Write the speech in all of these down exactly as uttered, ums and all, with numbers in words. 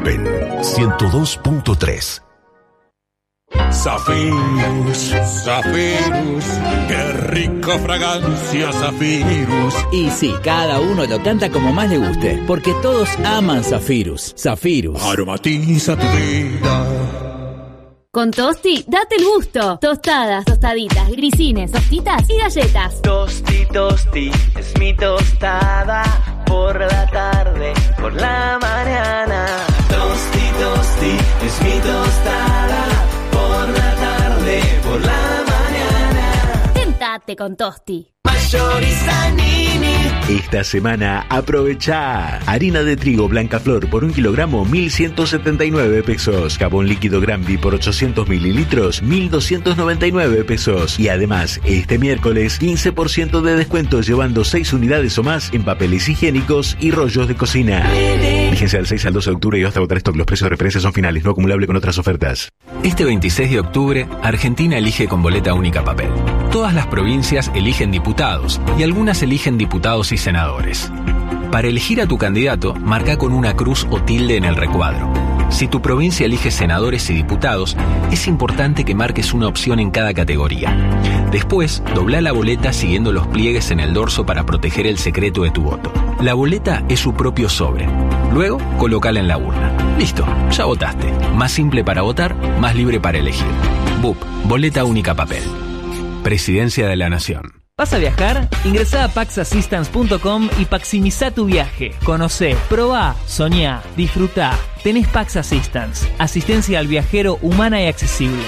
Aspen ciento dos punto tres. Zafirus, Zafirus, qué rico fragancia Zafirus. Y sí, cada uno lo canta como más le guste, porque todos aman Zafirus. Zafirus aromatiza tu vida. Con Tosti, date el gusto. Tostadas, tostaditas, grisines, tostitas y galletas. Tosti, tosti, es mi tostada. Por la tarde, por la mañana. Tosti, tosti, es mi tostada. Por la tarde, por la mañana. Tentate con Tosti. Mayorizanini. Esta semana aprovecha harina de trigo Blancaflor por un kilogramo mil ciento setenta y nueve pesos, jabón líquido Granby por ochocientos mililitros mil doscientos noventa y nueve pesos y además este miércoles quince por ciento de descuento llevando seis unidades o más en papeles higiénicos y rollos de cocina. Vigencia del seis al doce de octubre y hasta agotar stock. Los precios de referencia son finales, no acumulable con otras ofertas. Este veintiséis de octubre, Argentina elige con boleta única papel. Todas las provincias eligen diputados y algunas eligen diputados y senadores. Para elegir a tu candidato, marca con una cruz o tilde en el recuadro. Si tu provincia elige senadores y diputados, es importante que marques una opción en cada categoría. Después, dobla la boleta siguiendo los pliegues en el dorso para proteger el secreto de tu voto. La boleta es su propio sobre. Luego, colócala en la urna. Listo, ya votaste. Más simple para votar, más libre para elegir. B U P, boleta única papel. Presidencia de la Nación. ¿Vas a viajar? Ingresá a pax assistance punto com y maximizá tu viaje. Conocé, probá, soñá, disfrutá. Tenés Pax Assistance, asistencia al viajero humana y accesible.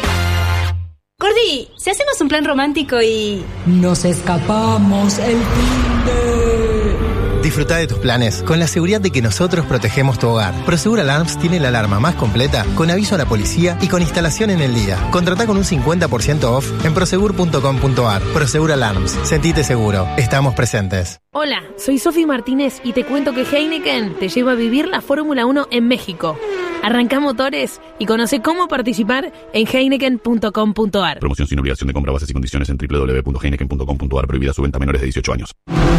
Gordi, si hacemos un plan romántico y... nos escapamos el fin de... Disfruta de tus planes con la seguridad de que nosotros protegemos tu hogar. Prosegur Alarms tiene la alarma más completa, con aviso a la policía y con instalación en el día. Contratá con un cincuenta por ciento off en prosegur punto com punto ar. Prosegur Alarms, sentite seguro. Estamos presentes. Hola, soy Sofi Martínez y te cuento que Heineken te lleva a vivir la Fórmula uno en México. Arrancá motores y conoce cómo participar en heineken punto com punto ar. Promoción sin obligación de compra, bases y condiciones en doble u doble u doble u punto heineken punto com punto ar. Prohibida su venta a menores de dieciocho años.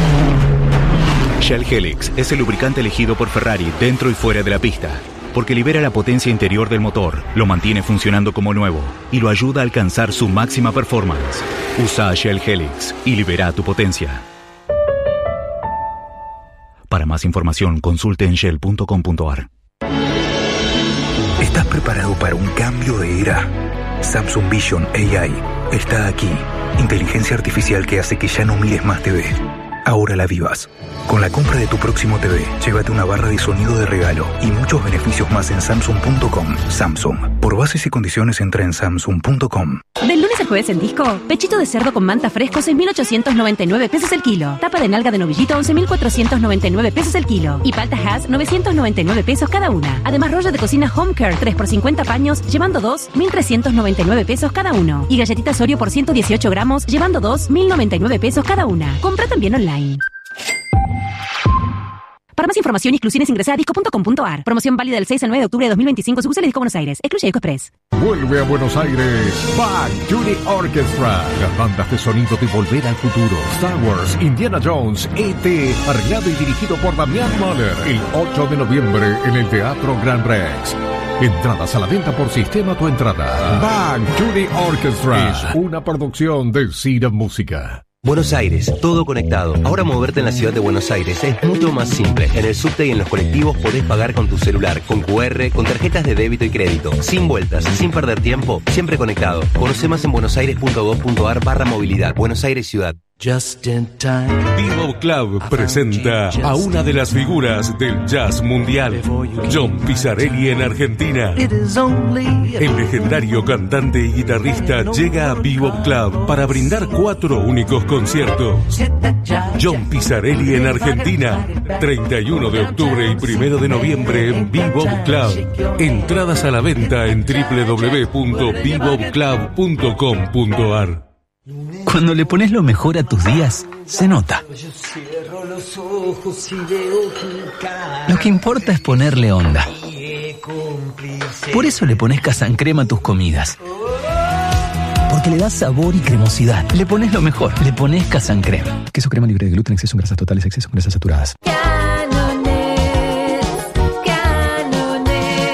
Shell Helix es el lubricante elegido por Ferrari dentro y fuera de la pista, porque libera la potencia interior del motor, lo mantiene funcionando como nuevo y lo ayuda a alcanzar su máxima performance. Usa Shell Helix y libera tu potencia. Para más información, consulte en shell punto com punto ar. ¿Estás preparado para un cambio de era? Samsung Vision A I está aquí. Inteligencia artificial que hace que ya no mires más T V. Ahora la vivas. Con la compra de tu próximo T V, llévate una barra de sonido de regalo y muchos beneficios más en samsung punto com. Samsung. Por bases y condiciones entra en samsung punto com. Del lunes al jueves en Disco, pechito de cerdo con manta fresco seis mil ochocientos noventa y nueve pesos el kilo. Tapa de nalga de novillito once mil cuatrocientos noventa y nueve pesos el kilo. Y palta Hass novecientos noventa y nueve pesos cada una. Además rollo de cocina Home Care tres por cincuenta paños, llevando dos, mil trescientos noventa y nueve pesos cada uno. Y galletitas Oreo por ciento dieciocho gramos, llevando dos, mil noventa y nueve pesos cada una. Compra también online. Para más información y exclusiones ingresa a disco punto com punto ar. Promoción válida del seis al nueve de octubre de dos mil veinticinco. Sucursales Disco Buenos Aires. Excluye Disco Express. Vuelve a Buenos Aires Bang Judy Orchestra. Las bandas de sonido de Volver al Futuro, Star Wars, Indiana Jones, E T Arreglado y dirigido por Damián Moller. El ocho de noviembre en el Teatro Gran Rex. Entradas a la venta por Sistema Tu Entrada. Bang Judy Orchestra es una producción de Cira Música. Buenos Aires, todo conectado. Ahora moverte en la ciudad de Buenos Aires es mucho más simple. En el subte y en los colectivos podés pagar con tu celular, con cu erre, con tarjetas de débito y crédito. Sin vueltas, sin perder tiempo, siempre conectado. Conoce más en buenosaires punto gov punto ar barra movilidad. Buenos Aires Ciudad. Just in time. Bebop Club presenta a una de las figuras del jazz mundial, John Pizzarelli en Argentina. El legendario cantante y guitarrista llega a Bebop Club para brindar cuatro únicos conciertos. John Pizzarelli en Argentina, treinta y uno de octubre y primero de noviembre en Bebop Club. Entradas a la venta en doble u doble u doble u punto bebop club punto com punto ar. Cuando le pones lo mejor a tus días, se nota. Lo que importa es ponerle onda. Por eso le pones Casancrema a tus comidas. Porque le das sabor y cremosidad. Le pones lo mejor. Le pones Casancrema. Queso crema libre de gluten, exceso en grasas totales, exceso en grasas saturadas. Canones, Canones.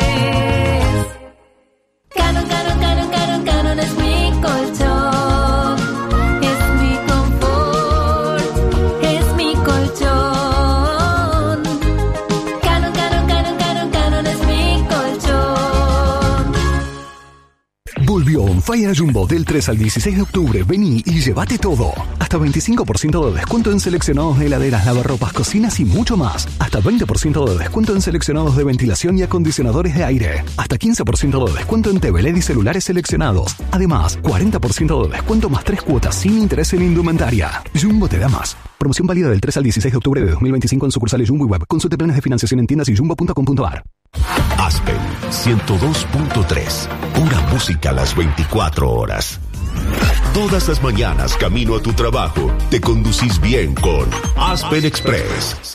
Volvió On Fire Jumbo del tres al dieciséis de octubre. Vení y llévate todo. Hasta veinticinco por ciento de descuento en seleccionados de heladeras, lavarropas, cocinas y mucho más. Hasta veinte por ciento de descuento en seleccionados de ventilación y acondicionadores de aire. Hasta quince por ciento de descuento en T V L E D y celulares seleccionados. Además, cuarenta por ciento de descuento más tres cuotas sin interés en indumentaria. Jumbo te da más. Promoción válida del tres al dieciséis de octubre de dos mil veinticinco en sucursales Jumbo y Web. Consulte planes de financiación en tiendas y jumbo punto com punto a r. Aspen ciento dos punto tres. Pura música a las veinticuatro horas. Todas las mañanas camino a tu trabajo, te conducís bien con Aspen Express.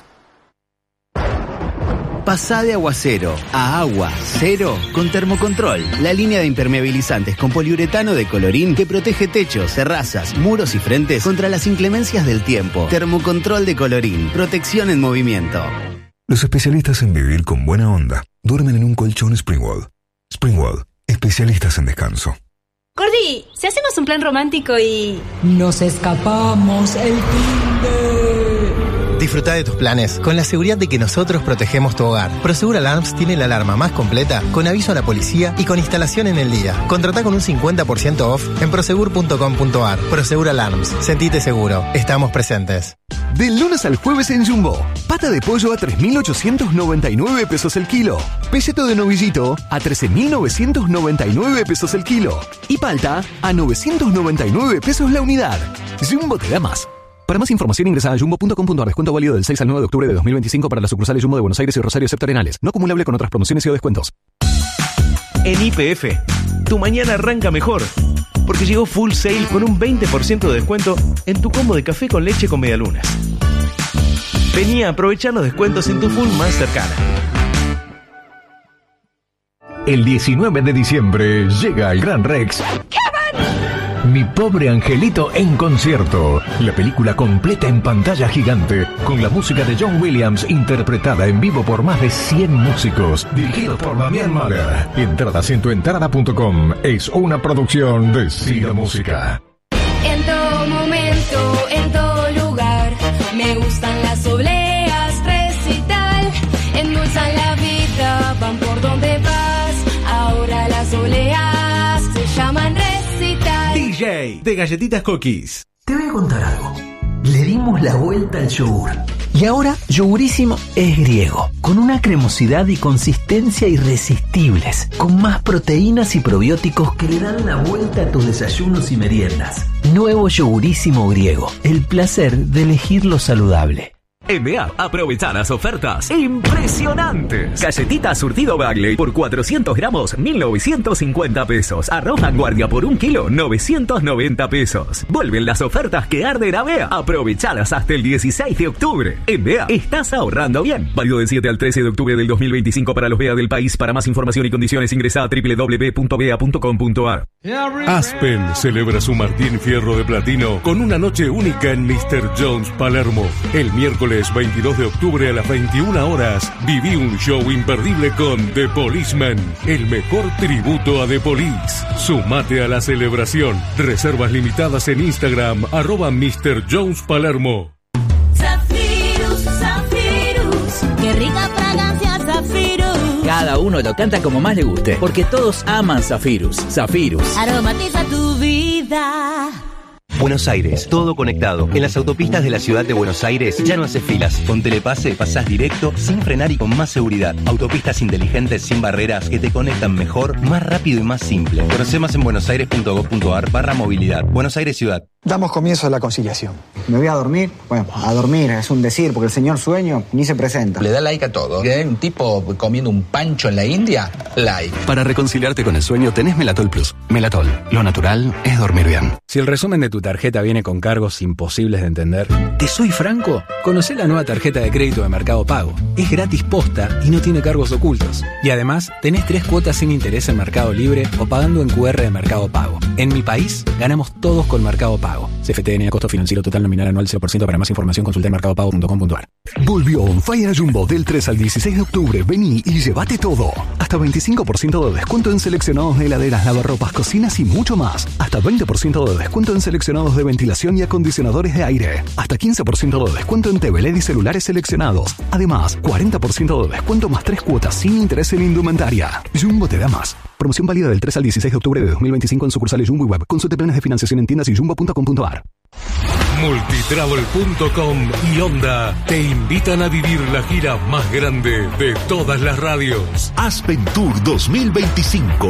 Pasá de aguacero a agua cero con Termocontrol, la línea de impermeabilizantes con poliuretano de Colorín que protege techos, terrazas, muros y frentes contra las inclemencias del tiempo. Termocontrol de Colorín, protección en movimiento. Los especialistas en vivir con buena onda duermen en un colchón Springwall. Springwall, especialistas en descanso. Gordi, si hacemos un plan romántico y... nos escapamos el fin de... Disfruta de tus planes con la seguridad de que nosotros protegemos tu hogar. Prosegur Alarms tiene la alarma más completa con aviso a la policía y con instalación en el día. Contratá con un cincuenta por ciento off en prosegur punto com punto a r. Prosegur Alarms. Sentite seguro. Estamos presentes. Del lunes al jueves en Jumbo. Pata de pollo a tres mil ochocientos noventa y nueve pesos el kilo. Pelleto de novillito a trece mil novecientos noventa y nueve pesos el kilo. Y palta a novecientos noventa y nueve pesos la unidad. Jumbo te da más. Para más información ingresa a jumbo punto com punto a r. Descuento válido del seis al nueve de octubre de dos mil veinticinco para las sucursales Jumbo de Buenos Aires y Rosario excepto Arenales. No acumulable con otras promociones y o descuentos. En Y P F, tu mañana arranca mejor. Porque llegó Full Sale con un veinte por ciento de descuento en tu combo de café con leche con medialunas. Vení a aprovechar los descuentos en tu Full más cercana. El diecinueve de diciembre llega el Gran Rex. Mi pobre angelito en concierto. La película completa en pantalla gigante, con la música de John Williams interpretada en vivo por más de cien músicos, dirigido por Damián Mahler. Entradas en tu entrada punto com. Es una producción de Cida Música. En todo momento, en todo lugar, me gustan las obleas, recital. Endulzan la vida, van por donde vas. Ahora las obleas se llaman recital. D J de Galletitas Cookies. Te voy a contar algo. Le dimos la vuelta al yogur. Y ahora Yogurísimo es griego, con una cremosidad y consistencia irresistibles, con más proteínas y probióticos que le dan la vuelta a tus desayunos y meriendas. Nuevo Yogurísimo griego, el placer de elegir lo saludable. En B A, aprovecha las ofertas impresionantes. Galletita surtido Bagley por cuatrocientos gramos, mil novecientos cincuenta pesos. Arroz Vanguardia por un kilo, novecientos noventa pesos. Vuelven las ofertas que arden a B A. Aprovechalas hasta el dieciséis de octubre. En B A, estás ahorrando bien. Válido del siete al trece de octubre del dos mil veinticinco para los B A del país. Para más información y condiciones ingresa a doble u doble u doble u punto b a punto com punto a r. Aspen celebra su Martín Fierro de Platino con una noche única en míster Jones Palermo. El miércoles veintidós de octubre a las veintiuna horas, viví un show imperdible con The Policeman, el mejor tributo a The Police. Sumate a la celebración. Reservas limitadas en Instagram, arroba míster Jones Palermo. Zafirus, Zafirus, qué rica fragancia Zafirus. Cada uno lo canta como más le guste, porque todos aman Zafirus. Zafirus. Aromatiza tu vida. Buenos Aires, todo conectado. En las autopistas de la ciudad de Buenos Aires ya no haces filas. Con Telepase pasás directo, sin frenar y con más seguridad. Autopistas inteligentes sin barreras que te conectan mejor, más rápido y más simple. Conoce más en buenosaires punto gov punto a r barra movilidad. Buenos Aires Ciudad. Damos comienzo a la conciliación. ¿Me voy a dormir? Bueno, a dormir es un decir, porque el señor sueño ni se presenta. Le da like a todo. ¿Eh? Un tipo comiendo un pancho en la India, like. Para reconciliarte con el sueño tenés Melatol Plus. Melatol, lo natural es dormir bien. Si el resumen de tu tarjeta viene con cargos imposibles de entender, ¿te soy franco? Conocé la nueva tarjeta de crédito de Mercado Pago. Es gratis posta y no tiene cargos ocultos. Y además, tenés tres cuotas sin interés en Mercado Libre o pagando en Q R de Mercado Pago. En mi país, ganamos todos con Mercado Pago. C F T N A costo financiero total nominal anual cero por ciento. Para más información consulta en mercado pago punto com punto a r. Volvió On Fire Jumbo del tres al dieciséis de octubre. Vení y llévate todo. Hasta Hasta veinticinco por ciento de descuento en seleccionados de heladeras, lavarropas, cocinas y mucho más. Hasta veinte por ciento de descuento en seleccionados de ventilación y acondicionadores de aire. Hasta quince por ciento de descuento en T V L E D y celulares seleccionados. Además, cuarenta por ciento de descuento más tres cuotas sin interés en indumentaria. Jumbo te da más. Promoción válida del tres al dieciséis de octubre de dos mil veinticinco en sucursales Jumbo y Web. Consulte planes de financiación en tiendas y jumbo punto com punto a r. Multitravel punto com y Honda te invitan a vivir la gira más grande de todas las radios. Aspen Tour dos mil veinticinco.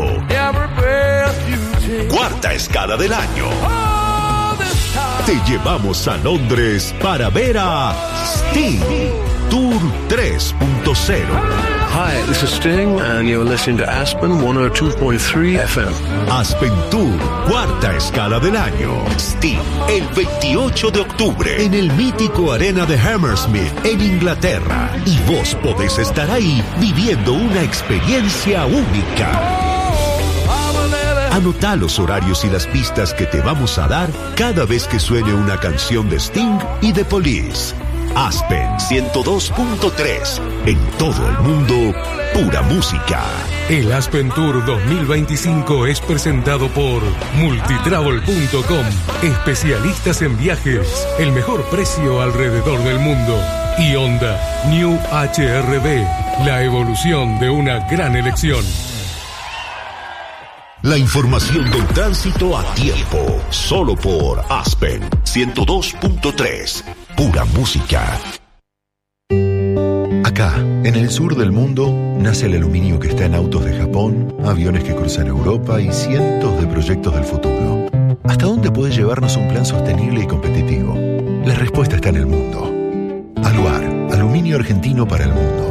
Cuarta escala del año. Te llevamos a Londres para ver a Sting. Tour tres punto cero. Hi, this is Sting, and you're listening to Aspen ciento dos punto tres F M. Aspen Tour, cuarta escala del año. Sting, el veintiocho de octubre, en el mítico Arena de Hammersmith, en Inglaterra. Y vos podés estar ahí viviendo una experiencia única. Anotá los horarios y las pistas que te vamos a dar cada vez que suene una canción de Sting y The Police. Aspen ciento dos punto tres. En todo el mundo, pura música. El Aspen Tour dos mil veinticinco es presentado por Multitravel punto com. Especialistas en viajes. El mejor precio alrededor del mundo. Y Honda New H R V. La evolución de una gran elección. La información del tránsito a tiempo. Solo por Aspen ciento dos punto tres. Pura música. Acá, en el sur del mundo, nace el aluminio que está en autos de Japón, aviones que cruzan Europa y cientos de proyectos del futuro. ¿Hasta dónde puede llevarnos un plan sostenible y competitivo? La respuesta está en el mundo. Aluar, aluminio argentino para el mundo.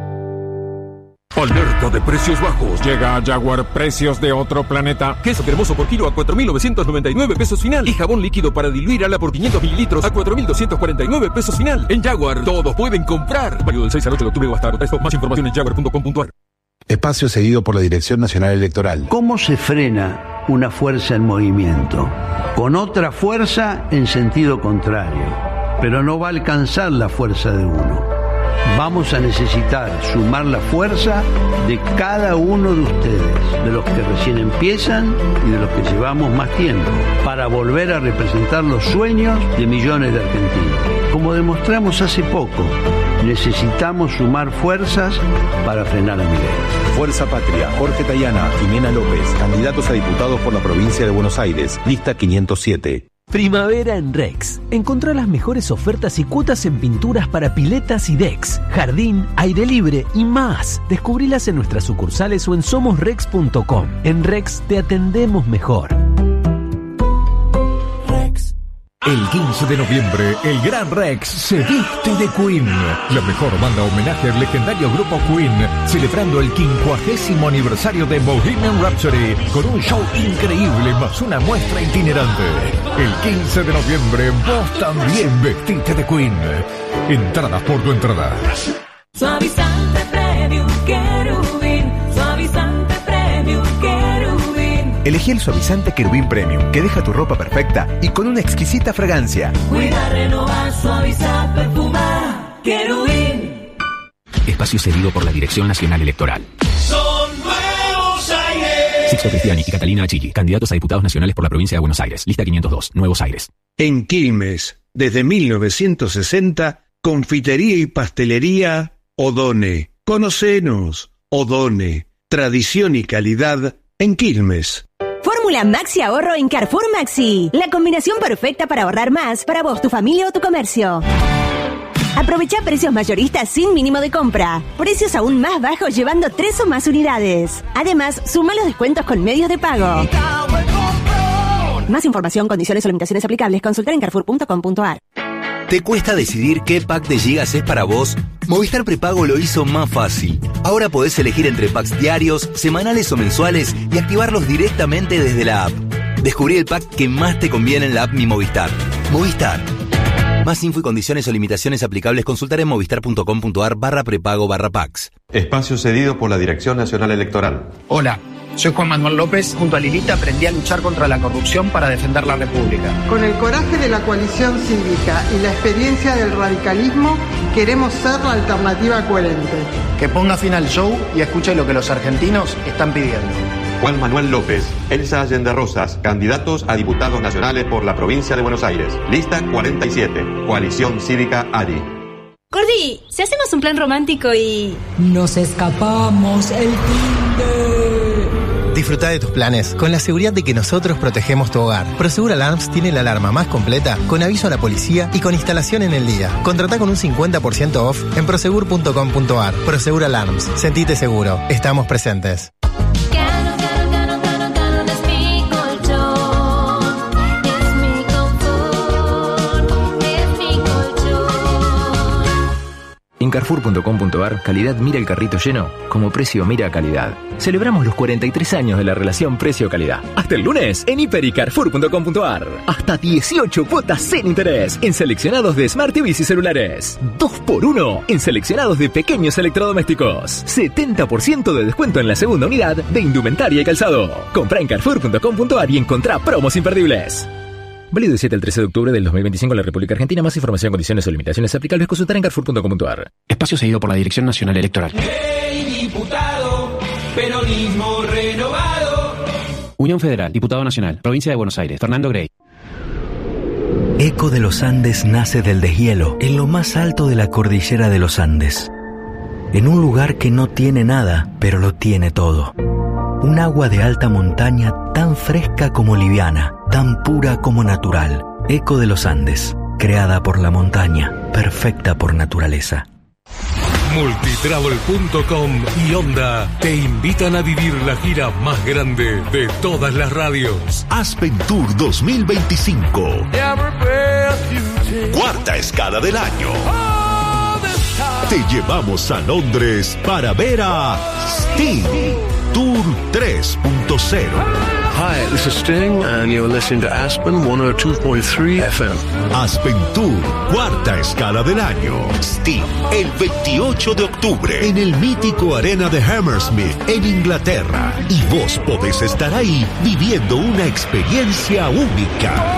Alerta de precios bajos. Llega a Jaguar precios de otro planeta. Queso cremoso por kilo a cuatro mil novecientos noventa y nueve pesos final. Y jabón líquido para diluir ala por quinientos mililitros a cuatro mil doscientos cuarenta y nueve pesos final. En Jaguar, todos pueden comprar. Válido del seis al ocho de octubre o hasta agotar stock. Más información en jaguar punto com punto a r. Espacio cedido por la Dirección Nacional Electoral. ¿Cómo se frena una fuerza en movimiento? Con otra fuerza en sentido contrario. Pero no va a alcanzar la fuerza de uno. Vamos a necesitar sumar la fuerza de cada uno de ustedes, de los que recién empiezan y de los que llevamos más tiempo, para volver a representar los sueños de millones de argentinos. Como demostramos hace poco, necesitamos sumar fuerzas para frenar a Milei. Fuerza Patria, Jorge Tayana, Jimena López, candidatos a diputados por la provincia de Buenos Aires, lista quinientos siete. Primavera en Rex. Encontrá las mejores ofertas y cuotas en pinturas para piletas y decks, jardín, aire libre y más. Descubrilas en nuestras sucursales o en somos rex punto com. En Rex te atendemos mejor. El quince de noviembre, el Gran Rex se viste de Queen. La mejor banda homenaje al legendario grupo Queen, celebrando el quincuagésimo aniversario de Bohemian Rhapsody, con un show increíble más una muestra itinerante. El quince de noviembre, vos también vestite de Queen. Entradas por tu entrada. Suavizante Premium Querubín, suavizante Premium Querubín. Elegí el suavizante Querubín Premium, que deja tu ropa perfecta y con una exquisita fragancia. Cuida, renovar, suavizar, perfumar. Querubín. Espacio cedido por la Dirección Nacional Electoral. Son nuevos aires. Sixto Cristiani y Catalina Achilli, candidatos a diputados nacionales por la provincia de Buenos Aires, lista quinientos dos, Nuevos Aires. En Quilmes, desde mil novecientos sesenta, confitería y pastelería Odone. Conocenos, Odone. Tradición y calidad en Quilmes. Fórmula Maxi Ahorro en Carrefour Maxi. La combinación perfecta para ahorrar más para vos, tu familia o tu comercio. Aprovecha precios mayoristas sin mínimo de compra. Precios aún más bajos llevando tres o más unidades. Además, suma los descuentos con medios de pago. Más información, condiciones o limitaciones aplicables, consultar en carrefour punto com punto a r. ¿Te cuesta decidir qué pack de gigas es para vos? Movistar Prepago lo hizo más fácil. Ahora podés elegir entre packs diarios, semanales o mensuales y activarlos directamente desde la app. Descubrí el pack que más te conviene en la app Mi Movistar. Movistar. Más info y condiciones o limitaciones aplicables consultar en movistar punto com punto a r barra prepago barra packs. Espacio cedido por la Dirección Nacional Electoral. Hola. Soy Juan Manuel López. Junto a Lilita aprendí a luchar contra la corrupción para defender la República. Con el coraje de la coalición cívica y la experiencia del radicalismo, queremos ser la alternativa coherente. Que ponga fin al show y escuche lo que los argentinos están pidiendo. Juan Manuel López, Elsa Allende Rosas, candidatos a diputados nacionales por la provincia de Buenos Aires. Lista cuarenta y siete, Coalición Cívica A D I. Gordi, si hacemos un plan romántico y... nos escapamos el fin de... Disfruta de tus planes con la seguridad de que nosotros protegemos tu hogar. Prosegur Alarms tiene la alarma más completa, con aviso a la policía y con instalación en el día. Contratá con un cincuenta por ciento off en prosegur punto com punto ar. Prosegur Alarms. Sentite seguro. Estamos presentes. En carrefour punto com punto ar, calidad mira el carrito lleno, como precio mira calidad. Celebramos los cuarenta y tres años de la relación precio-calidad. Hasta el lunes, en hiper y carrefour punto com punto ar. Hasta dieciocho cuotas sin interés en seleccionados de Smart T Vs y celulares. dos por uno en seleccionados de pequeños electrodomésticos. setenta por ciento de descuento en la segunda unidad de indumentaria y calzado. Comprá en carrefour punto com punto ar y encontrá promos imperdibles. Válido del siete al trece de octubre del dos mil veinticinco en la República Argentina. Más información, condiciones o limitaciones aplicables consultar en carrefour punto com punto ar. Espacio seguido por la Dirección Nacional Electoral. ¡Hey, diputado! Peronismo renovado. Unión Federal, Diputado Nacional, Provincia de Buenos Aires, Fernando Grey. Eco de los Andes nace del deshielo, en lo más alto de la cordillera de los Andes. En un lugar que no tiene nada, pero lo tiene todo. Un agua de alta montaña tan fresca como liviana, tan pura como natural. Eco de los Andes, creada por la montaña, perfecta por naturaleza. Multitravel punto com y Honda te invitan a vivir la gira más grande de todas las radios. Aspen Tour dos mil veinticinco. Cuarta escala del año. Te llevamos a Londres para ver a Sting. Tour tres punto cero. Hi, this is Sting, and you're listening to Aspen one oh two point three F M. Aspen Tour, cuarta escala del año. Sting, el veintiocho de octubre, en el mítico Arena de Hammersmith, en Inglaterra. Y vos podés estar ahí viviendo una experiencia única.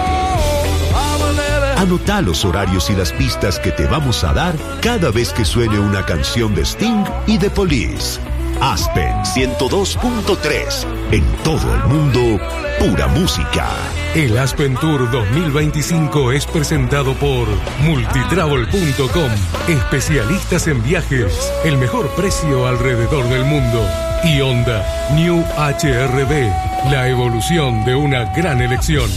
Anotá los horarios y las pistas que te vamos a dar cada vez que suene una canción de Sting y de Police. Aspen ciento dos punto tres. En todo el mundo, pura música. El Aspen Tour dos mil veinticinco es presentado por Multitravel punto com. Especialistas en viajes. El mejor precio alrededor del mundo. Y Honda New H R V. La evolución de una gran elección.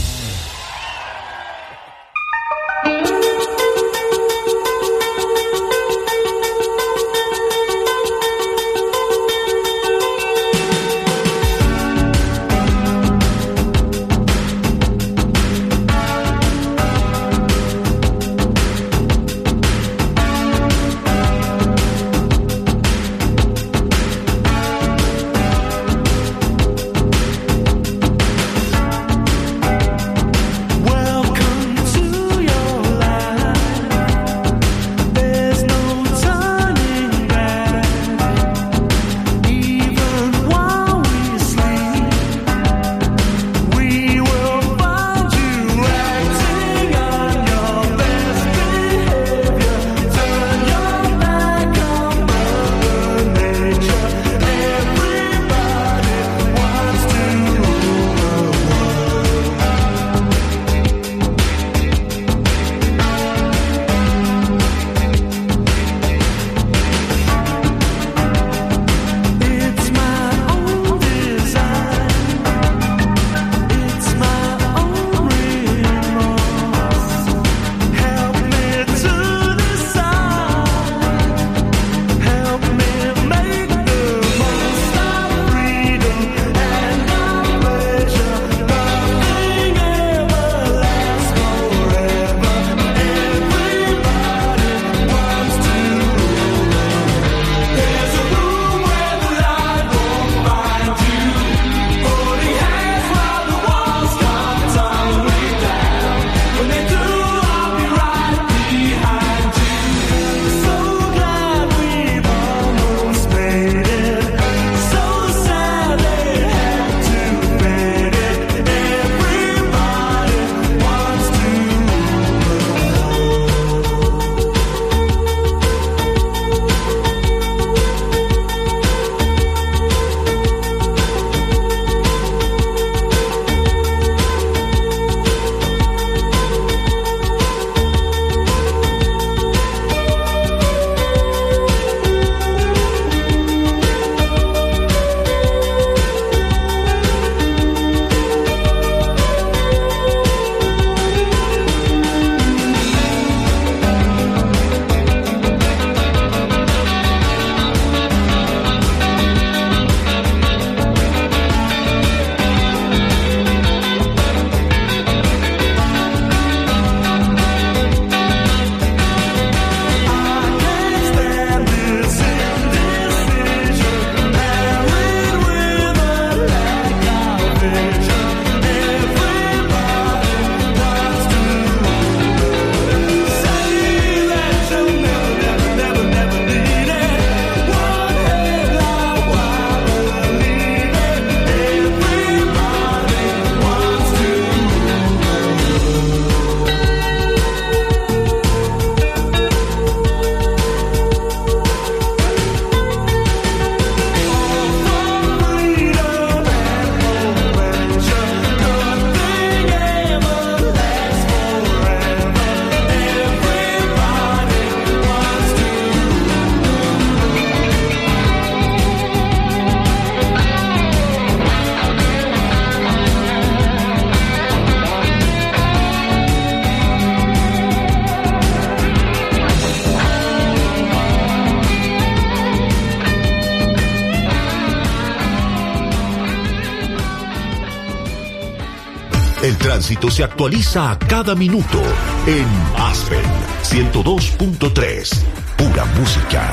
El tránsito se actualiza a cada minuto en Aspen ciento dos punto tres. Pura música.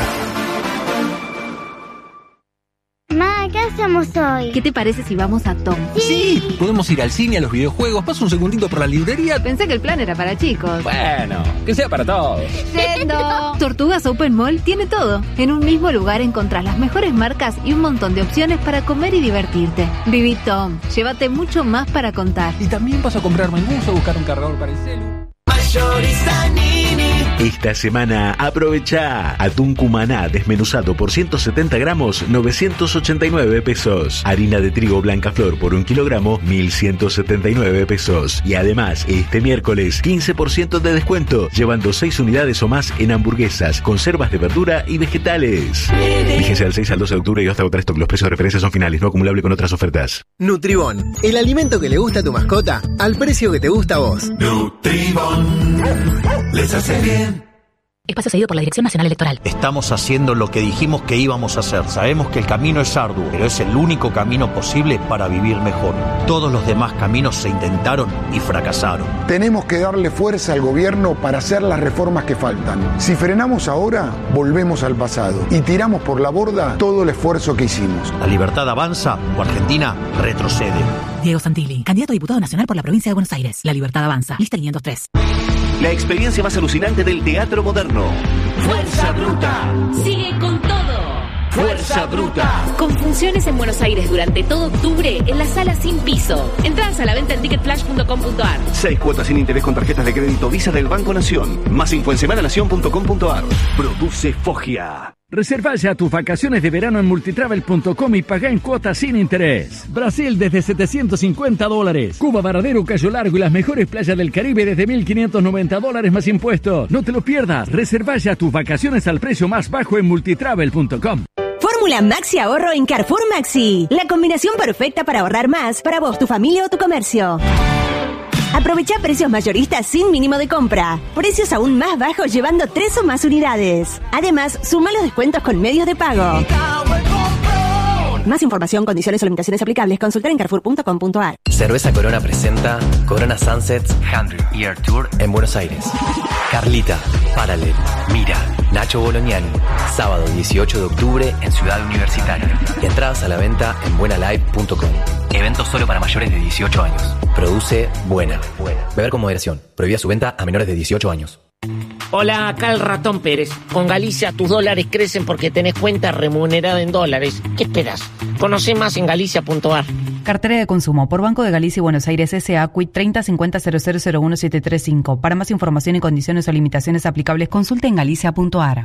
Ma, ¿qué hacemos hoy? ¿Qué te parece si vamos a Tom? Sí. sí, podemos ir al cine, a los videojuegos. Paso un segundito por la librería. Pensé que el plan era para chicos. Bueno, que sea para todos. ¡Yendo! Tortugas Open Mall tiene todo. En un mismo lugar encontrás las mejores marcas y un montón de opciones para comer y divertirte. Viví Tom, llévate mucho más para contar. Y también paso a comprarme el bus o buscar un cargador para el celu. Esta semana aprovecha atún cumaná desmenuzado por ciento setenta gramos, novecientos ochenta y nueve pesos. Harina de trigo blanca flor por un kilogramo, mil ciento setenta y nueve pesos. Y además, este miércoles, quince por ciento de descuento, llevando seis unidades o más en hamburguesas, conservas de verdura y vegetales. Fíjense al seis al doce de octubre y hasta agotar stock. Los precios de referencia son finales, no acumulable con otras ofertas. Nutribón, el alimento que le gusta a tu mascota, al precio que te gusta a vos. Nutribón, les hace bien. Espacio cedido por la Dirección Nacional Electoral. Estamos haciendo lo que dijimos que íbamos a hacer. Sabemos que el camino es arduo, pero es el único camino posible para vivir mejor. Todos los demás caminos se intentaron y fracasaron. Tenemos que darle fuerza al gobierno para hacer las reformas que faltan. Si frenamos ahora, volvemos al pasado y tiramos por la borda todo el esfuerzo que hicimos. La libertad avanza o Argentina retrocede. Diego Santilli, candidato a diputado nacional por la provincia de Buenos Aires. La libertad avanza. Lista quinientos tres. La experiencia más alucinante del teatro moderno. ¡Fuerza Bruta! ¡Sigue con todo! ¡Fuerza Bruta! Con funciones en Buenos Aires durante todo octubre en la sala Sin Piso. Entradas a la venta en ticket flash punto com punto a r. Seis cuotas sin interés con tarjetas de crédito Visa del Banco Nación. Más info en semana nación punto com punto a r. Produce Foggia. Reserva ya tus vacaciones de verano en multitravel punto com y paga en cuotas sin interés. Brasil desde setecientos cincuenta dólares. Cuba, Varadero, Cayo Largo y las mejores playas del Caribe desde mil quinientos noventa dólares más impuestos. No te lo pierdas. Reserva ya tus vacaciones al precio más bajo en multitravel punto com. Fórmula Maxi Ahorro en Carrefour Maxi. La combinación perfecta para ahorrar más para vos, tu familia o tu comercio. Aprovecha precios mayoristas sin mínimo de compra. Precios aún más bajos llevando tres o más unidades. Además, suma los descuentos con medios de pago. Más información, condiciones o limitaciones aplicables, consultar en carrefour punto com punto a r. Cerveza Corona presenta Corona Sunsets Hundred Year Tour en Buenos Aires. Carlita, Paralel, Mira, Nacho Bolognani. Sábado dieciocho de octubre en Ciudad Universitaria. Entradas a la venta en buena live punto com. Evento solo para mayores de dieciocho años. Produce Buena. Beber con moderación. Prohibida su venta a menores de dieciocho años. Hola, acá el Ratón Pérez. Con Galicia tus dólares crecen porque tenés cuenta remunerada en dólares. ¿Qué esperas? Conoce más en galicia punto a r. Cartera de consumo por Banco de Galicia y Buenos Aires S A. Quit treinta cincuenta cero cero cero uno siete tres cinco. Para más información y condiciones o limitaciones aplicables, consulte en galicia punto a r.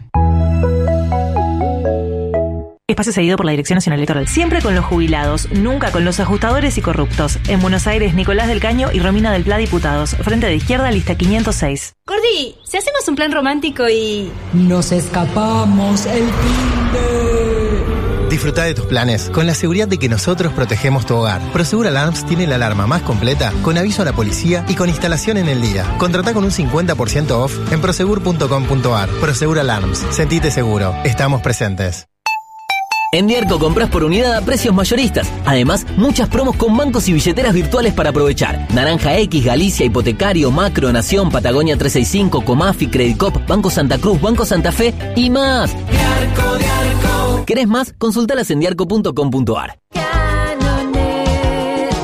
Espacio cedido por la Dirección Nacional Electoral. Siempre con los jubilados, nunca con los ajustadores y corruptos. En Buenos Aires, Nicolás del Caño y Romina del Pla, diputados. Frente de izquierda, lista quinientos seis. Gordi, si hacemos un plan romántico y... Nos escapamos el fin de... Disfruta de tus planes con la seguridad de que nosotros protegemos tu hogar. Prosegur Alarms tiene la alarma más completa, con aviso a la policía y con instalación en el día. Contratá con un cincuenta por ciento off en prosegur punto com punto a r. Prosegur Alarms. Sentite seguro. Estamos presentes. En Diarco compras por unidad a precios mayoristas. Además, muchas promos con bancos y billeteras virtuales para aprovechar. Naranja X, Galicia, Hipotecario, Macro, Nación, Patagonia trescientos sesenta y cinco, Comafi, Credicop, Banco Santa Cruz, Banco Santa Fe y más. Diarco, Diarco. ¿Querés más? Consultalas en diarco punto com punto a r. Canones,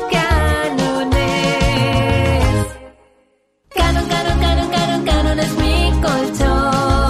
canones. Canon, canon, canon, canon, canon es mi colchón.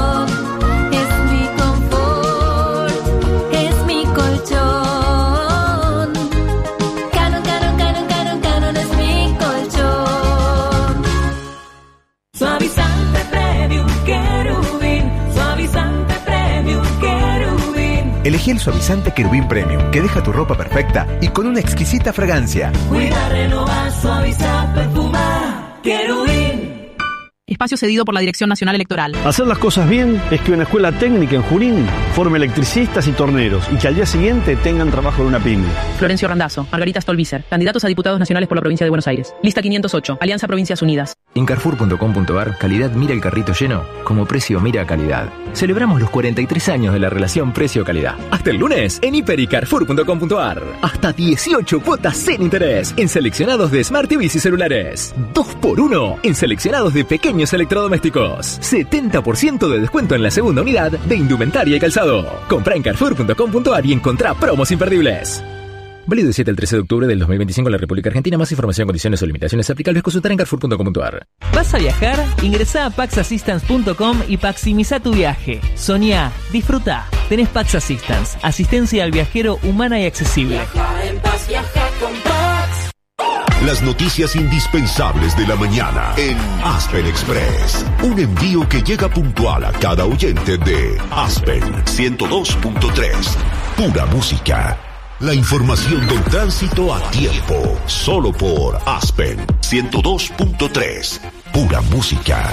Suavizante Premium Querubín, suavizante Premium Querubín. Elegí el suavizante Querubín Premium, que deja tu ropa perfecta y con una exquisita fragancia. Cuida, renova, suaviza, perfuma, Querubín. Espacio cedido por la Dirección Nacional Electoral. Hacer las cosas bien es que una escuela técnica en Junín forme electricistas y torneros y que al día siguiente tengan trabajo de una pyme. Florencio Randazzo, Margarita Stolbizer, candidatos a diputados nacionales por la provincia de Buenos Aires. Lista quinientos ocho, Alianza Provincias Unidas. En Carrefour punto com punto ar, calidad mira el carrito lleno, como precio mira calidad. Celebramos los cuarenta y tres años de la relación precio-calidad. Hasta el lunes, en hiper y carrefour punto com punto ar. Hasta dieciocho cuotas sin interés en seleccionados de Smart T Vs y celulares. dos por uno en seleccionados de pequeños electrodomésticos. setenta por ciento de descuento en la segunda unidad de indumentaria y calzado. Comprá en carrefour punto com punto ar y encontrá promos imperdibles. Válido del siete al trece de octubre del dos mil veinticinco en la República Argentina. Más información, condiciones o limitaciones aplicables. Consultar en carrefour punto com punto ar. ¿Vas a viajar? Ingresá a pax assistance punto com y paximiza tu viaje. Soñá, disfruta. Tenés Pax Assistance, asistencia al viajero humana y accesible. Viaja en paz, viaja con Pax. Las noticias indispensables de la mañana en Aspen Express. Un envío que llega puntual a cada oyente de Aspen ciento dos punto tres. Pura música. La información del tránsito a tiempo, solo por Aspen ciento dos punto tres. Pura música.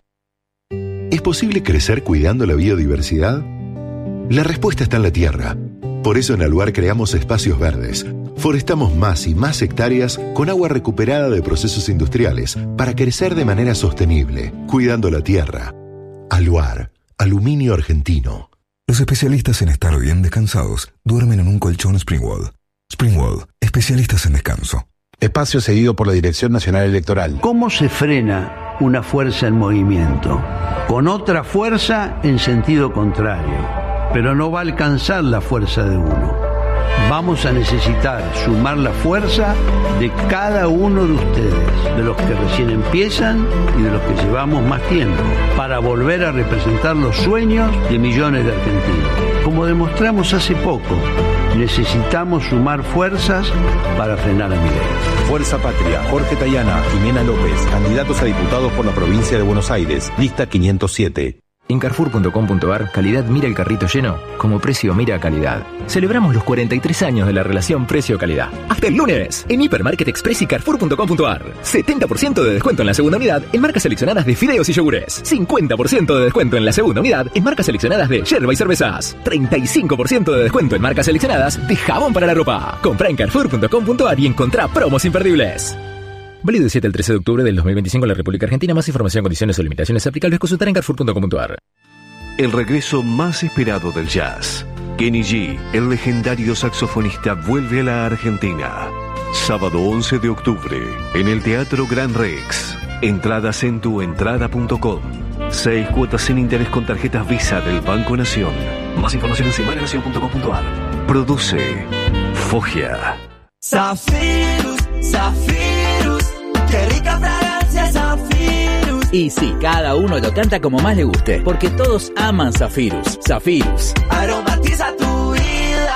¿Es posible crecer cuidando la biodiversidad? La respuesta está en la tierra. Por eso en Aluar creamos espacios verdes. Forestamos más y más hectáreas con agua recuperada de procesos industriales para crecer de manera sostenible, cuidando la tierra. Aluar, aluminio argentino. Los especialistas en estar bien descansados duermen en un colchón Springwall. Springwall, especialistas en descanso. Espacio cedido por la Dirección Nacional Electoral. ¿Cómo se frena una fuerza en movimiento? Con otra fuerza en sentido contrario. Pero no va a alcanzar la fuerza de uno. Vamos a necesitar sumar la fuerza de cada uno de ustedes, de los que recién empiezan y de los que llevamos más tiempo, para volver a representar los sueños de millones de argentinos. Como demostramos hace poco, necesitamos sumar fuerzas para frenar a Milei. Fuerza Patria, Jorge Tayana, Jimena López, candidatos a diputados por la provincia de Buenos Aires, lista quinientos siete. En carrefour punto com punto ar, calidad mira el carrito lleno, como precio mira calidad. Celebramos los cuarenta y tres años de la relación precio-calidad. Hasta el lunes, en Hipermarket Express y carrefour punto com punto ar. setenta por ciento de descuento en la segunda unidad en marcas seleccionadas de fideos y yogures. cincuenta por ciento de descuento en la segunda unidad en marcas seleccionadas de yerba y cervezas. treinta y cinco por ciento de descuento en marcas seleccionadas de jabón para la ropa. Comprá en carrefour punto com punto ar y encontrá promos imperdibles. Válido del siete al trece de octubre del dos mil veinticinco en la República Argentina. Más información, condiciones o limitaciones aplicables. Consultar en carrefour punto com punto ar. El regreso más esperado del jazz. Kenny G, el legendario saxofonista, vuelve a la Argentina. Sábado once de octubre, en el Teatro Gran Rex. Entradas en tuentrada punto com. Seis cuotas sin interés con tarjetas Visa del Banco Nación. Más información en semana nación punto com punto ar. Produce Foggia. Zafirus, Zafirus, qué rica fragancia Zafirus. Y sí, cada uno lo canta como más le guste, porque todos aman Zafirus. Zafirus. Aromatiza tu vida.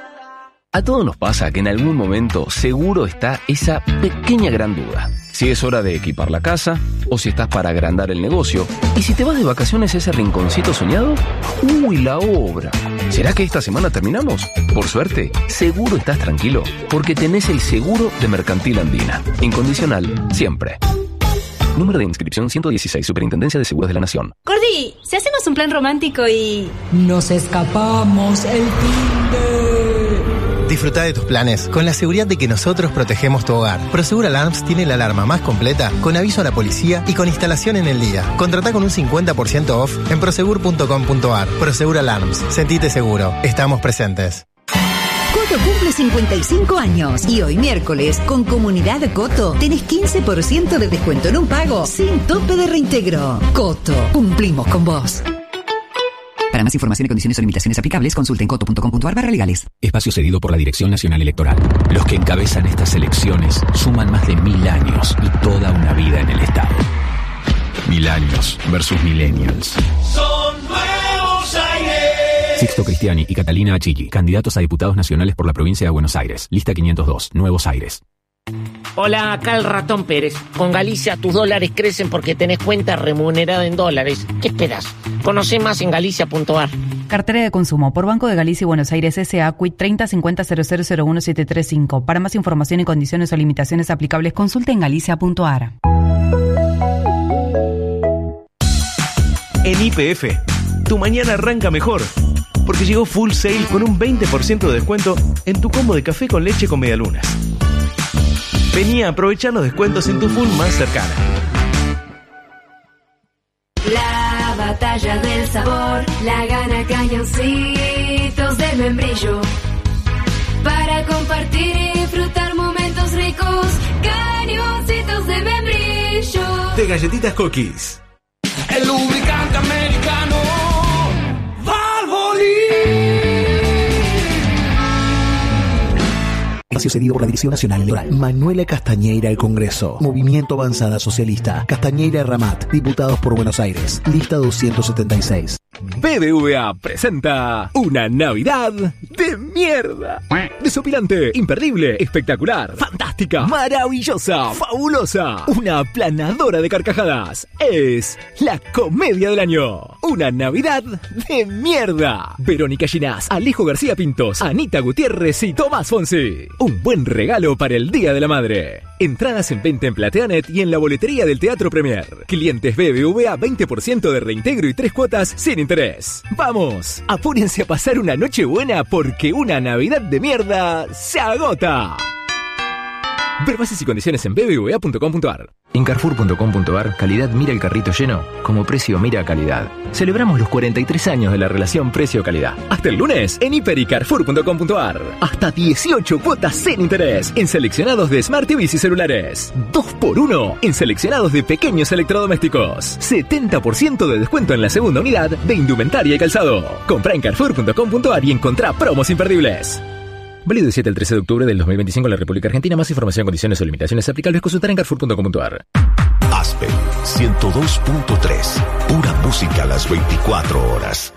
A todos nos pasa que en algún momento seguro está esa pequeña gran duda. Si es hora de equipar la casa, o si estás para agrandar el negocio, y si te vas de vacaciones a ese rinconcito soñado, ¡uy, la obra! ¿Será que esta semana terminamos? Por suerte, seguro estás tranquilo, porque tenés el seguro de Mercantil Andina. Incondicional, siempre. Número de inscripción ciento dieciséis, Superintendencia de Seguros de la Nación. Gordi, si hacemos un plan romántico y... Nos escapamos el fin de... Disfruta de tus planes con la seguridad de que nosotros protegemos tu hogar. Prosegur Alarms tiene la alarma más completa, con aviso a la policía y con instalación en el día. Contratá con un cincuenta por ciento off en prosegur punto com punto ar. Prosegur Alarms. Sentite seguro. Estamos presentes. Coto cumple cincuenta y cinco años y hoy miércoles, con Comunidad Coto, tenés quince por ciento de descuento en un pago sin tope de reintegro. Coto, cumplimos con vos. Para más información y condiciones o limitaciones aplicables, consulten coto punto com punto ar barra legales. Espacio cedido por la Dirección Nacional Electoral. Los que encabezan estas elecciones suman más de mil años y toda una vida en el Estado. Mil años versus millennials. Son nuevos aires. Sixto Cristiani y Catalina Achilli, candidatos a diputados nacionales por la provincia de Buenos Aires. Lista quinientos dos, Nuevos Aires. Hola, acá el Ratón Pérez. Con Galicia tus dólares crecen porque tenés cuenta remunerada en dólares. ¿Qué esperas? Conoce más en galicia punto ar. Cartera de consumo por Banco de Galicia y Buenos Aires S A Quit treinta cincuenta cero cero cero uno siete tres cinco. Para más información y condiciones o limitaciones aplicables, consulte en galicia punto ar. En Y P F, tu mañana arranca mejor, porque llegó Full Sale con un veinte por ciento de descuento en tu combo de café con leche con medialunas. Vení a aprovechar los descuentos en tu Full más cercana. batalla del sabor, la gana cañoncitos de membrillo. Para compartir y disfrutar momentos ricos, cañoncitos de membrillo. De Galletitas Cookies. El lubricante americano Valvoline. Espacio cedido por la Dirección Nacional Electoral. Manuela Castañeira al Congreso. Movimiento Avanzada Socialista. Castañeira Ramat. Diputados por Buenos Aires. Lista doscientos setenta y seis. B B V A presenta una Navidad de mierda. Desopilante, imperdible, espectacular, fantástica, maravillosa, fabulosa, una aplanadora de carcajadas. Es la comedia del año. Una Navidad de mierda. Verónica Ginás, Alejo García Pintos, Anita Gutiérrez y Tomás Fonsi. Un buen regalo para el Día de la Madre. Entradas en venta en Plateanet y en la boletería del Teatro Premier. Clientes B B V A veinte por ciento de reintegro y tres cuotas sin interés. ¡Vamos! Apúrense a pasar una noche buena porque una Navidad de mierda se agota. Ver bases y condiciones en b b v a punto com punto a r. En carrefour punto com punto a r, calidad mira el carrito lleno, como precio mira calidad. Celebramos los cuarenta y tres años de la relación precio-calidad. Hasta el lunes en hiper y carrefour punto com punto a r. Hasta dieciocho cuotas sin interés en seleccionados de Smart T Vs y celulares. dos por uno en seleccionados de pequeños electrodomésticos. setenta por ciento de descuento en la segunda unidad de indumentaria y calzado. Comprá en carrefour punto com punto a r y encontrá promos imperdibles. Válido del siete al trece de octubre del dos mil veinticinco en la República Argentina. Más información, condiciones o limitaciones aplicables, consultar en carrefour punto com punto a r. Aspen ciento dos punto tres. Pura música a las veinticuatro horas.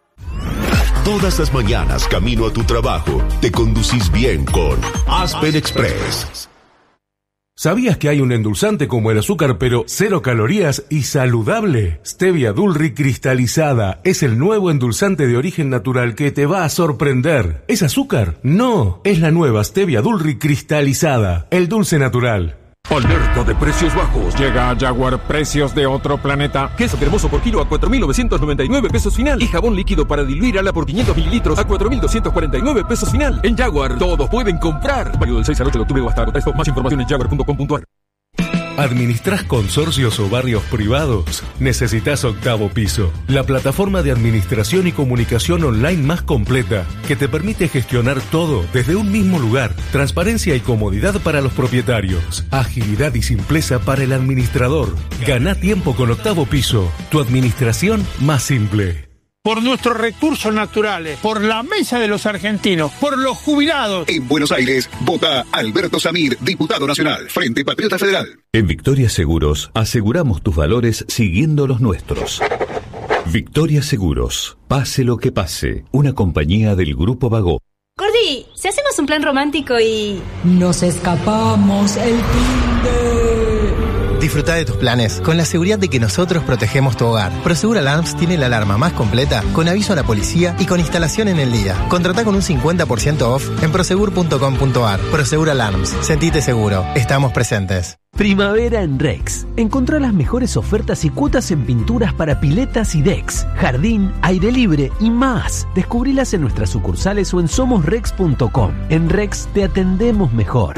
Todas las mañanas, camino a tu trabajo, te conducís bien con Aspen Express. ¿Sabías que hay un endulzante como el azúcar, pero cero calorías y saludable? Stevia Dulri cristalizada es el nuevo endulzante de origen natural que te va a sorprender. ¿Es azúcar? No, es la nueva Stevia Dulri cristalizada, el dulce natural. Alerta de precios bajos. Llega a Jaguar, precios de otro planeta. Queso cremoso por kilo a cuatro mil novecientos noventa y nueve pesos final. Y jabón líquido para diluir ala por quinientos mililitros a cuatro mil doscientos cuarenta y nueve pesos final. En Jaguar, todos pueden comprar. Válido del seis al ocho de octubre o hasta agotar esto. Más información en jaguar punto com punto a r. ¿Administrás consorcios o barrios privados? Necesitas Octavo Piso, la plataforma de administración y comunicación online más completa, que te permite gestionar todo desde un mismo lugar. Transparencia y comodidad para los propietarios. Agilidad y simpleza para el administrador. Gana tiempo con Octavo Piso, tu administración más simple. Por nuestros recursos naturales, por la mesa de los argentinos, por los jubilados. En Buenos Aires, vota Alberto Samir, diputado nacional, Frente Patriota Federal. En Victoria Seguros, aseguramos tus valores siguiendo los nuestros. Victoria Seguros, pase lo que pase, una compañía del Grupo Vago. Gordi, si hacemos un plan romántico y... Nos escapamos el fin de... Disfruta de tus planes con la seguridad de que nosotros protegemos tu hogar. Prosegur Alarms tiene la alarma más completa, con aviso a la policía y con instalación en el día. Contratá con un cincuenta por ciento off en prosegur punto com punto a r. Prosegur Alarms, sentite seguro, estamos presentes. Primavera en Rex. Encontrá las mejores ofertas y cuotas en pinturas para piletas y decks, jardín, aire libre y más. Descubrilas en nuestras sucursales o en somos rex punto com. En Rex te atendemos mejor.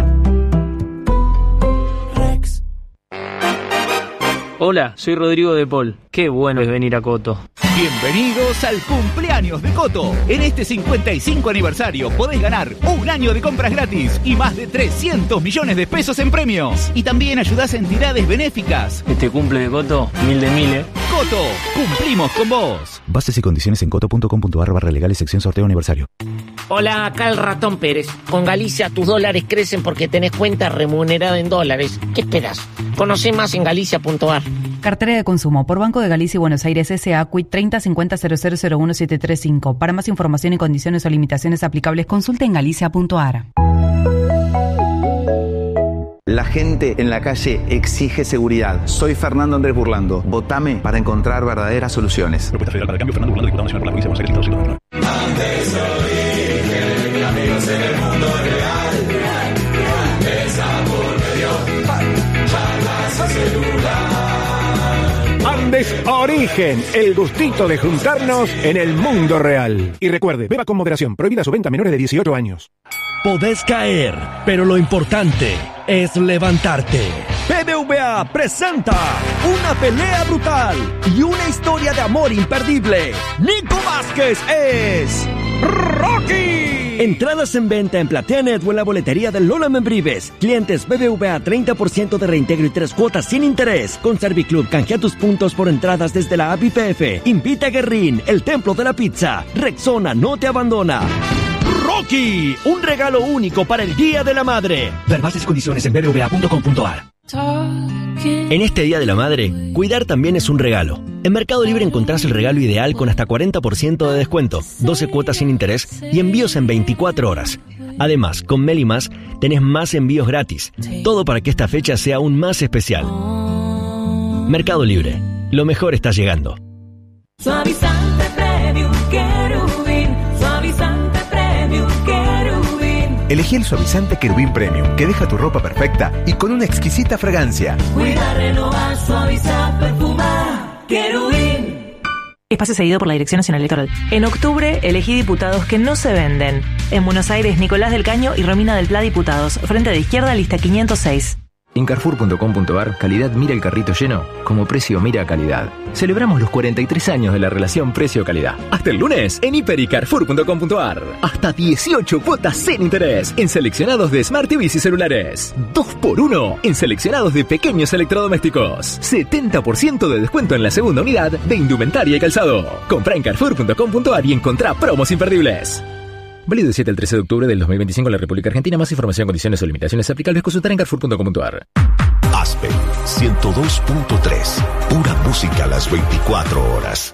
Hola, soy Rodrigo de Paul. Qué bueno es venir a Coto. Bienvenidos al cumpleaños de Coto. En este cincuenta y cinco aniversario podés ganar un año de compras gratis y más de trescientos millones de pesos en premios. Y también ayudás a entidades benéficas. Este cumple de Coto, mil de mil, ¿eh? Coto, cumplimos con vos. Bases y condiciones en coto punto com punto a r barra legales sección sorteo aniversario. Hola, acá el Ratón Pérez. Con Galicia tus dólares crecen porque tenés cuenta remunerada en dólares. ¿Qué esperás? Conocé más en galicia punto a r. Cartera de consumo por Banco de Galicia y Buenos Aires S A Quit treinta cincuenta cero cero cero uno siete tres cinco. Para más información y condiciones o limitaciones aplicables, consulte en galicia punto a r. La gente en la calle exige seguridad. Soy Fernando Andrés Burlando. Votame para encontrar verdaderas soluciones. Propuesta Federal para el Cambio, Fernando Burlando, diputado nacional por la provincia de Buenos Aires, Listado ciento noventa y nueve. Antes oí que amigos en el mundo real. Esa por medio, charlas y celular. Andes Origen, el gustito de juntarnos en el mundo real. Y recuerde, beba con moderación, prohibida su venta a menores de dieciocho años. Podés caer, pero lo importante es levantarte. B B V A presenta una pelea brutal y una historia de amor imperdible. Nico Vázquez es Rocky. Entradas en venta en PlateaNet o en la boletería de Lola Membrives. Clientes B B V A treinta por ciento de reintegro y tres cuotas sin interés. Con Serviclub canjea tus puntos por entradas desde la app I P F. Invita a Guerrín, el templo de la pizza. Rexona no te abandona. Rocky, un regalo único para el Día de la Madre. Ver bases y condiciones en b b v a punto com punto a r. En este Día de la Madre, cuidar también es un regalo. En Mercado Libre encontrás el regalo ideal con hasta cuarenta por ciento de descuento, doce cuotas sin interés y envíos en veinticuatro horas. Además, con Meli Más tenés más envíos gratis. Todo para que esta fecha sea aún más especial. Mercado Libre, lo mejor está llegando. Suavizante Premium Querubín, suavizante Premium Querubín. Elegí el suavizante Querubín Premium, que deja tu ropa perfecta y con una exquisita fragancia. Cuida, renovar, suavizar, perfumar. Querubín. Espacio cedido por la Dirección Nacional Electoral. En octubre, elegí diputados que no se venden. En Buenos Aires, Nicolás del Caño y Romina del Pla diputados. Frente de Izquierda, lista quinientos seis. En Carrefour punto com punto a r, calidad mira el carrito lleno, como precio mira calidad. Celebramos los cuarenta y tres años de la relación precio-calidad. Hasta el lunes, en hiper y carrefour punto com punto a r. Hasta dieciocho cuotas sin interés en seleccionados de Smart T Vs y celulares. dos por uno en seleccionados de pequeños electrodomésticos. setenta por ciento de descuento en la segunda unidad de indumentaria y calzado. Comprá en carrefour punto com punto a r y encontrá promos imperdibles. Válido del siete al trece de octubre del dos mil veinticinco en la República Argentina. Más información, condiciones o limitaciones aplicables consultar en carrefour punto com punto a r. Aspen ciento dos punto tres. Pura música a las veinticuatro horas.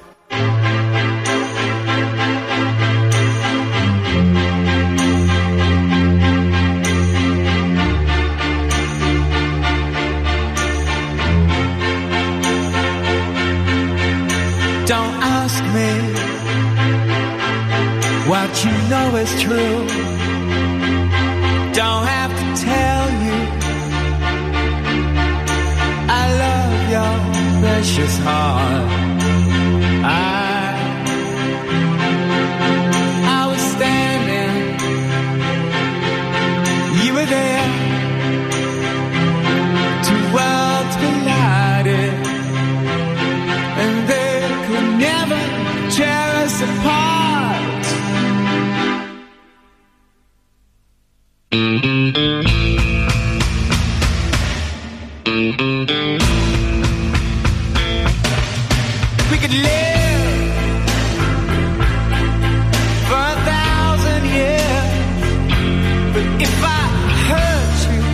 Don't ask me what you know is true. Don't have to tell you I love your precious heart. I, I was standing, you were there. Two worlds collided, and they could never tear us apart. We could live for a thousand years, but if I hurt you,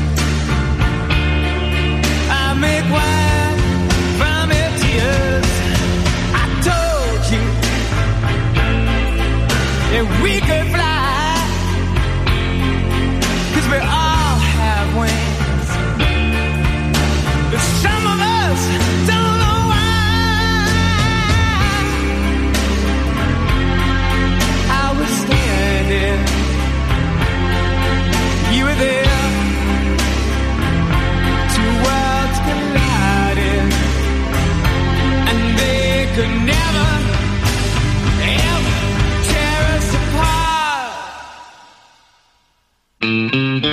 I make wine from your tears. I told you that we could fly, 'cause we all have wings, but some of us don't know why. I was standing, you were there. Two worlds collided, and they could never, ever tear us apart.